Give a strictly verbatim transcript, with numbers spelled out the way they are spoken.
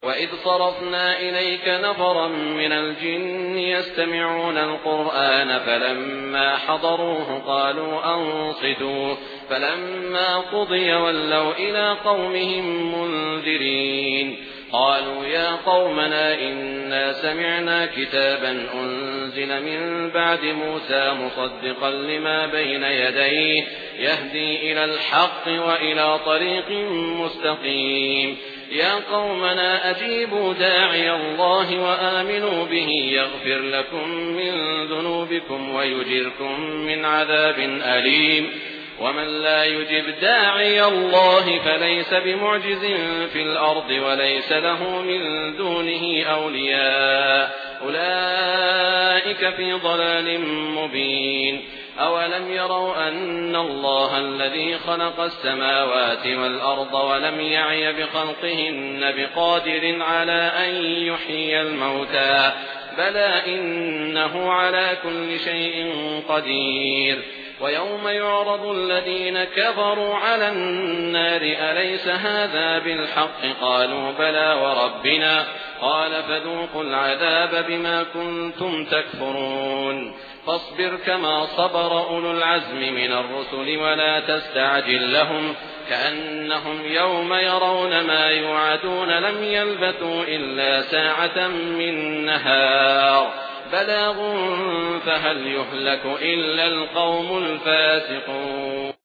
وإذ صرفنا إليك نفرا من الجن يستمعون القرآن فلما حضروه قالوا أنصتوا فلما قضي ولوا إلى قومهم منذرين قالوا يا قومنا إنا سمعنا كتابا أنزل من بعد موسى مصدقا لما بين يديه يهدي إلى الحق وإلى طريق مستقيم يا قومنا أجيبوا داعي الله وآمنوا به يغفر لكم من ذنوبكم ويجركم من عذاب أليم ومن لا يجب داعي الله فليس بمعجز في الأرض وليس له من دونه أولياء أولئك في ضلال مبين أولم يروا أن الله الذي خلق السماوات والأرض ولم يعي بخلقهن بقادر على أن يحيي الموتى بلى إنه على كل شيء قدير ويوم يعرض الذين كفروا على النار أليس هذا بالحق قالوا بلى وربنا قال فذوقوا العذاب بما كنتم تكفرون فاصبر كما صبر أولو العزم من الرسل ولا تستعجل لهم كأنهم يوم يرون ما يوعدون لم يلبثوا إلا ساعة من نهار بلاغ فهل يهلك إلا القوم الفاسقون.